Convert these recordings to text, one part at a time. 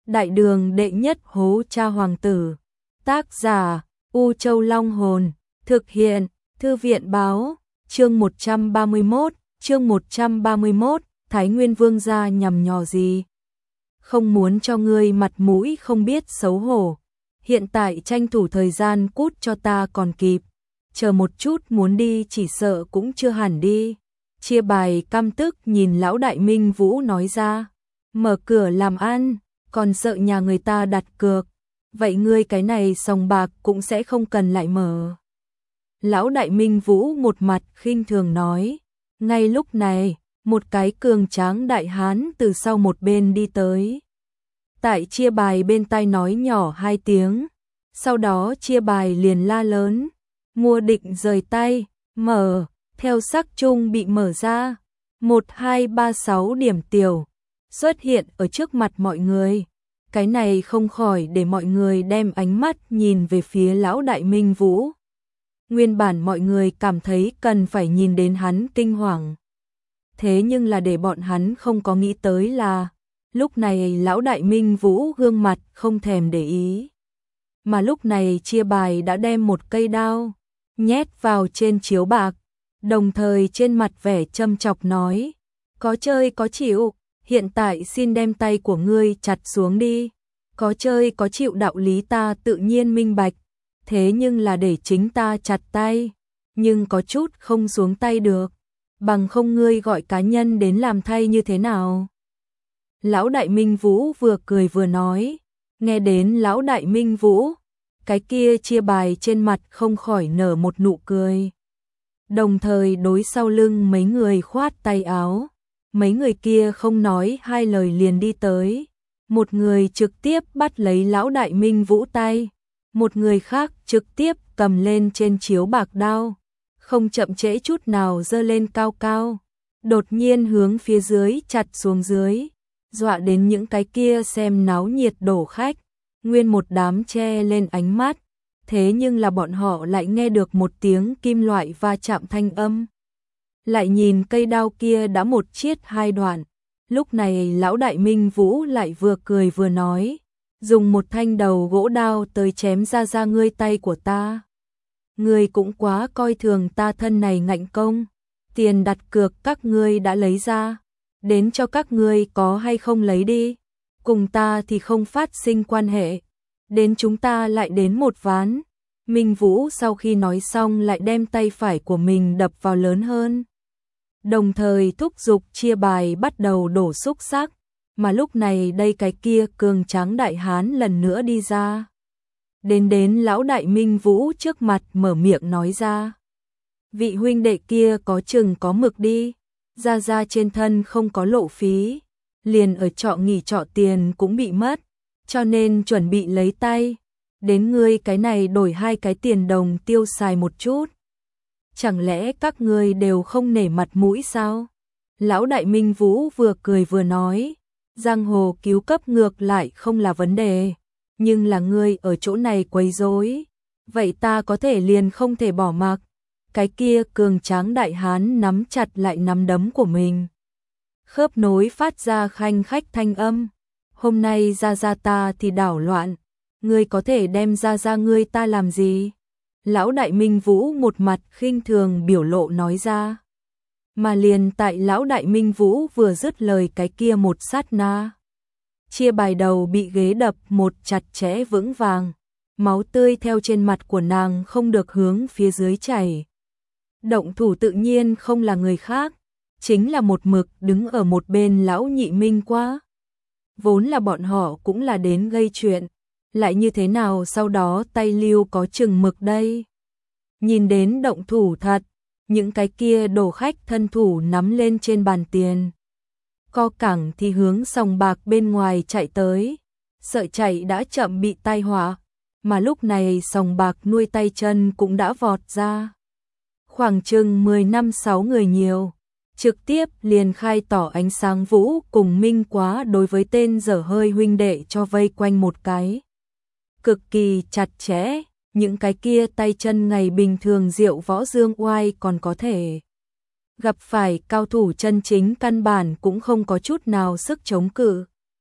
Đại đường đệ nhất hố cha hoàng tử. Tác giả U Châu Long Hồn. Thực hiện Thư viện báo. Chương 131, Thái Nguyên Vương gia nhằm nhò gì? Không muốn cho ngươi mặt mũi không biết xấu hổ. Hiện tại tranh thủ thời gian cút cho ta còn kịp. Chờ một chút muốn đi chỉ sợ cũng chưa hẳn đi. Chia bài căm tức nhìn lão đại Minh Vũ nói ra. Mở cửa làm ăn, còn sợ nhà người ta đặt cược. Vậy ngươi cái này sòng bạc cũng sẽ không cần lại mở. Lão đại Minh Vũ một mặt khinh thường nói. Ngay lúc này, một cái cường tráng đại hán từ sau một bên đi tới. Tại chia bài bên tai nói nhỏ 2 tiếng. Sau đó chia bài liền la lớn. Mua định rời tay, mở, theo sắc chung bị mở ra. 1, 2, 3, 6 điểm tiểu xuất hiện ở trước mặt mọi người. Cái này không khỏi để mọi người đem ánh mắt nhìn về phía lão đại Minh Vũ. Nguyên bản mọi người cảm thấy cần phải nhìn đến hắn kinh hoàng. Thế nhưng là để bọn hắn không có nghĩ tới là lúc này lão đại Minh Vũ gương mặt không thèm để ý. Mà lúc này chia bài đã đem một cây đao nhét vào trên chiếu bạc, đồng thời trên mặt vẻ châm chọc nói, có chơi có chịu, hiện tại xin đem tay của ngươi chặt xuống đi, có chơi có chịu đạo lý ta tự nhiên minh bạch, thế nhưng là để chính ta chặt tay, nhưng có chút không xuống tay được, bằng không ngươi gọi cá nhân đến làm thay như thế nào. Lão đại Minh Vũ vừa cười vừa nói, nghe đến lão đại Minh Vũ, cái kia chia bài trên mặt không khỏi nở một nụ cười. Đồng thời đối sau lưng mấy người khoát tay áo, mấy người kia không nói 2 lời liền đi tới. Một người trực tiếp bắt lấy lão đại Minh Vũ tay, một người khác trực tiếp cầm lên trên chiếu bạc đao, không chậm trễ chút nào giơ lên cao cao, đột nhiên hướng phía dưới chặt xuống dưới, dọa đến những cái kia xem náo nhiệt đổ khách. Nguyên một đám che lên ánh mắt, thế nhưng là bọn họ lại nghe được một tiếng kim loại va chạm thanh âm. Lại nhìn cây đao kia đã một chiết 2 đoạn, lúc này lão đại Minh Vũ lại vừa cười vừa nói, dùng một thanh đầu gỗ đao tới chém ra ngươi tay của ta. Ngươi cũng quá coi thường ta thân này ngạnh công, tiền đặt cược các ngươi đã lấy ra, đến cho các ngươi có hay không lấy đi. Cùng ta thì không phát sinh quan hệ, đến chúng ta lại đến một ván. Minh Vũ sau khi nói xong lại đem tay phải của mình đập vào lớn hơn. Đồng thời thúc giục chia bài bắt đầu đổ xúc xắc, mà lúc này đây cái kia cường tráng đại hán lần nữa đi ra. Đến lão đại Minh Vũ trước mặt mở miệng nói ra. Vị huynh đệ kia có chừng có mực đi, ra trên thân không có lộ phí. Liền ở trọ nghỉ trọ tiền cũng bị mất, cho nên chuẩn bị lấy tay, đến ngươi cái này đổi 2 cái tiền đồng tiêu xài một chút. Chẳng lẽ các ngươi đều không nể mặt mũi sao? Lão đại Minh Vũ vừa cười vừa nói, giang hồ cứu cấp ngược lại không là vấn đề, nhưng là ngươi ở chỗ này quấy rối, vậy ta có thể liền không thể bỏ mặc. Cái kia cường tráng đại hán nắm chặt lại nắm đấm của mình, khớp nối phát ra khanh khách thanh âm. Hôm nay ra ta thì đảo loạn, ngươi có thể đem ra ngươi ta làm gì? Lão đại Minh Vũ một mặt khinh thường biểu lộ nói ra. Mà liền tại lão đại Minh Vũ vừa dứt lời cái kia một sát na, chia bài đầu bị ghế đập một chặt chẽ vững vàng, máu tươi theo trên mặt của nàng không được hướng phía dưới chảy. Động thủ tự nhiên không là người khác, chính là một mực đứng ở một bên lão nhị Minh Quá. Vốn là bọn họ cũng là đến gây chuyện, lại như thế nào sau đó tay lưu có chừng mực đây. Nhìn đến động thủ thật, những cái kia đồ khách thân thủ nắm lên trên bàn tiền. Co cẳng thì hướng sòng bạc bên ngoài chạy tới, sợ chạy đã chậm bị tai họa, mà lúc này sòng bạc nuôi tay chân cũng đã vọt ra. Khoảng chừng 10-5-6 người nhiều. Trực tiếp liền khai tỏ ánh sáng Vũ cùng Minh Quá đối với tên dở hơi huynh đệ cho vây quanh một cái. Cực kỳ chặt chẽ, những cái kia tay chân ngày bình thường diệu võ dương oai còn có thể. Gặp phải cao thủ chân chính căn bản cũng không có chút nào sức chống cự.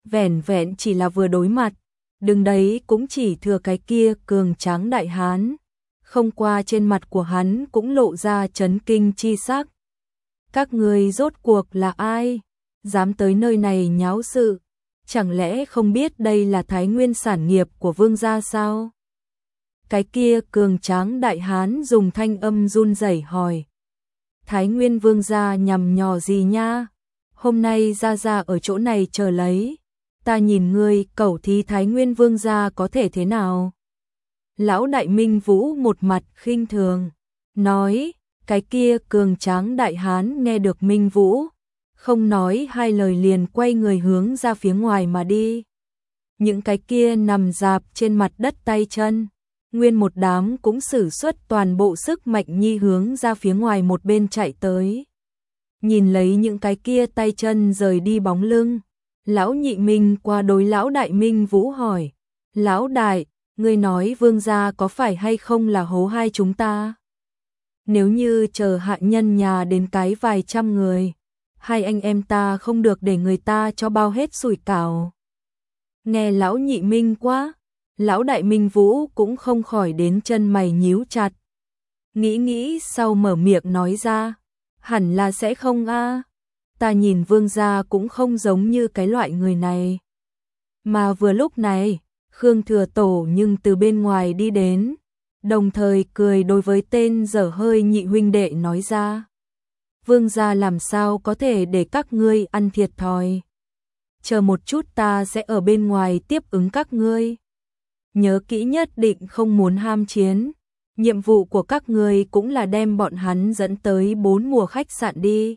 vẻn vẹn chỉ là vừa đối mặt, đứng đấy cũng chỉ thừa cái kia cường tráng đại hán. Không qua trên mặt của hắn cũng lộ ra chấn kinh chi sắc. Các ngươi rốt cuộc là ai? Dám tới nơi này nháo sự? Chẳng lẽ không biết đây là Thái Nguyên sản nghiệp của Vương gia sao? Cái kia cường tráng đại hán dùng thanh âm run rẩy hỏi. Thái Nguyên Vương gia nhằm nhò gì nha? Hôm nay gia ở chỗ này chờ lấy. Ta nhìn ngươi cẩu thí Thái Nguyên Vương gia có thể thế nào? Lão đại Minh Vũ một mặt khinh thường, nói, cái kia cường tráng đại hán nghe được Minh Vũ, không nói hai lời liền quay người hướng ra phía ngoài mà đi. Những cái kia nằm rạp trên mặt đất tay chân, nguyên một đám cũng sử xuất toàn bộ sức mạnh nhi hướng ra phía ngoài một bên chạy tới. Nhìn lấy những cái kia tay chân rời đi bóng lưng, lão nhị Minh qua đối lão đại Minh Vũ hỏi, lão đại, ngươi nói Vương gia có phải hay không là hố hai chúng ta? Nếu như chờ hạ nhân nhà đến cái vài trăm người, hai anh em ta không được để người ta cho bao hết sủi cảo. Nghe lão nhị Minh quá, lão đại Minh Vũ cũng không khỏi đến chân mày nhíu chặt. Nghĩ sau mở miệng nói ra, hẳn là sẽ không a. Ta nhìn Vương gia cũng không giống như cái loại người này. Mà vừa lúc này, Khương Thừa Tổ nhưng từ bên ngoài đi đến, đồng thời cười đối với tên dở hơi nhị huynh đệ nói ra. Vương gia làm sao có thể để các ngươi ăn thiệt thòi. Chờ một chút ta sẽ ở bên ngoài tiếp ứng các ngươi. Nhớ kỹ nhất định không muốn ham chiến. Nhiệm vụ của các ngươi cũng là đem bọn hắn dẫn tới 4 mùa khách sạn đi.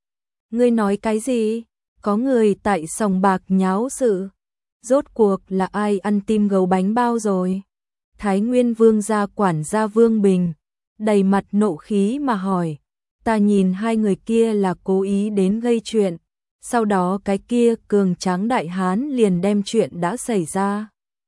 Ngươi nói cái gì? Có người tại sòng bạc nháo sự. Rốt cuộc là ai ăn tim gấu bánh bao rồi? Thái Nguyên Vương gia quản gia Vương Bình, đầy mặt nộ khí mà hỏi. Ta nhìn hai người kia là cố ý đến gây chuyện. Sau đó cái kia cường tráng đại hán liền đem chuyện đã xảy ra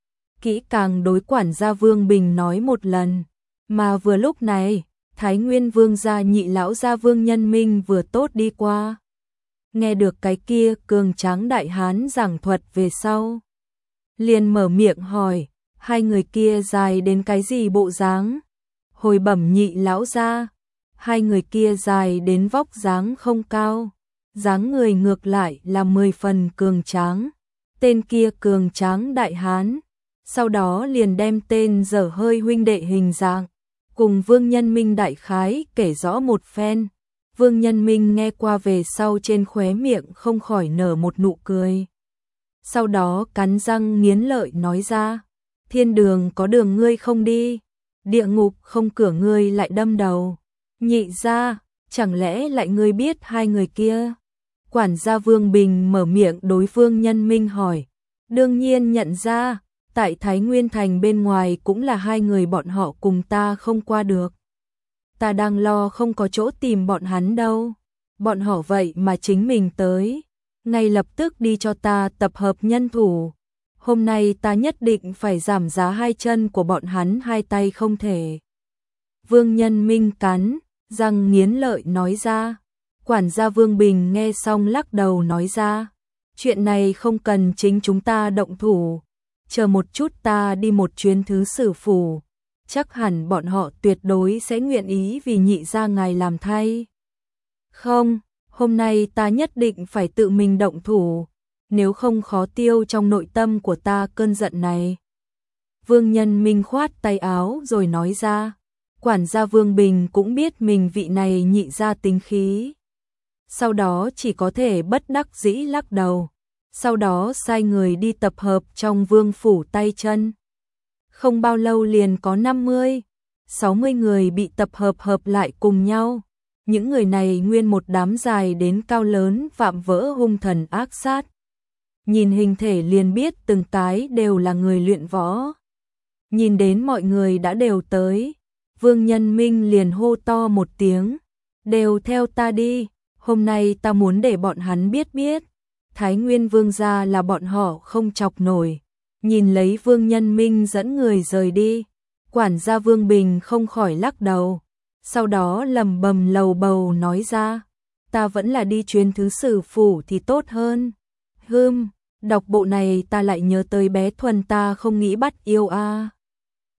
kỹ càng đối quản gia Vương Bình nói một lần. Mà vừa lúc này, Thái Nguyên Vương gia nhị lão gia Vương Nhân Minh vừa tốt đi qua. Nghe được cái kia cường tráng đại hán giảng thuật về sau, liền mở miệng hỏi, hai người kia dài đến cái gì bộ dáng? Hồi bẩm nhị lão gia, hai người kia dài đến vóc dáng không cao, dáng người ngược lại là 10 phần cường tráng. Tên kia cường tráng đại hán, sau đó liền đem tên dở hơi huynh đệ hình dạng cùng Vương Nhân Minh đại khái kể rõ một phen. Vương Nhân Minh nghe qua về sau trên khóe miệng không khỏi nở một nụ cười. Sau đó cắn răng nghiến lợi nói ra, thiên đường có đường ngươi không đi, địa ngục không cửa ngươi lại đâm đầu. Nhị gia, chẳng lẽ lại ngươi biết hai người kia? Quản gia Vương Bình mở miệng đối Vương Nhân Minh hỏi. Đương nhiên nhận ra, tại Thái Nguyên Thành bên ngoài cũng là hai người bọn họ cùng ta không qua được. Ta đang lo không có chỗ tìm bọn hắn đâu. Bọn họ vậy mà chính mình tới, ngay lập tức đi cho ta tập hợp nhân thủ. Hôm nay ta nhất định phải giảm giá hai chân của bọn hắn hai tay không thể. Vương Nhân Minh cắn răng nghiến lợi nói ra. Quản gia Vương Bình nghe xong lắc đầu nói ra, chuyện này không cần chính chúng ta động thủ, chờ một chút ta đi một chuyến thứ sử phủ, chắc hẳn bọn họ tuyệt đối sẽ nguyện ý vì nhị gia ngài làm thay. Không, hôm nay ta nhất định phải tự mình động thủ, nếu không khó tiêu trong nội tâm của ta cơn giận này. Vương Nhân Minh khoát tay áo rồi nói ra, quản gia Vương Bình cũng biết mình vị này nhị gia tính khí. Sau đó chỉ có thể bất đắc dĩ lắc đầu, sau đó sai người đi tập hợp trong vương phủ tay chân. Không bao lâu liền có 50, 60 người bị tập hợp lại cùng nhau. Những người này nguyên một đám dài đến cao lớn vạm vỡ hung thần ác sát. Nhìn hình thể liền biết từng cái đều là người luyện võ. Nhìn đến mọi người đã đều tới, Vương Nhân Minh liền hô to một tiếng, đều theo ta đi. Hôm nay ta muốn để bọn hắn biết, Thái Nguyên Vương gia là bọn họ không chọc nổi. Nhìn lấy Vương Nhân Minh dẫn người rời đi, quản gia Vương Bình không khỏi lắc đầu. Sau đó lầm bầm lầu bầu nói ra, ta vẫn là đi chuyến thứ sử phủ thì tốt hơn. Đọc bộ này ta lại nhớ tới bé Thuần, ta không nghĩ bắt yêu a.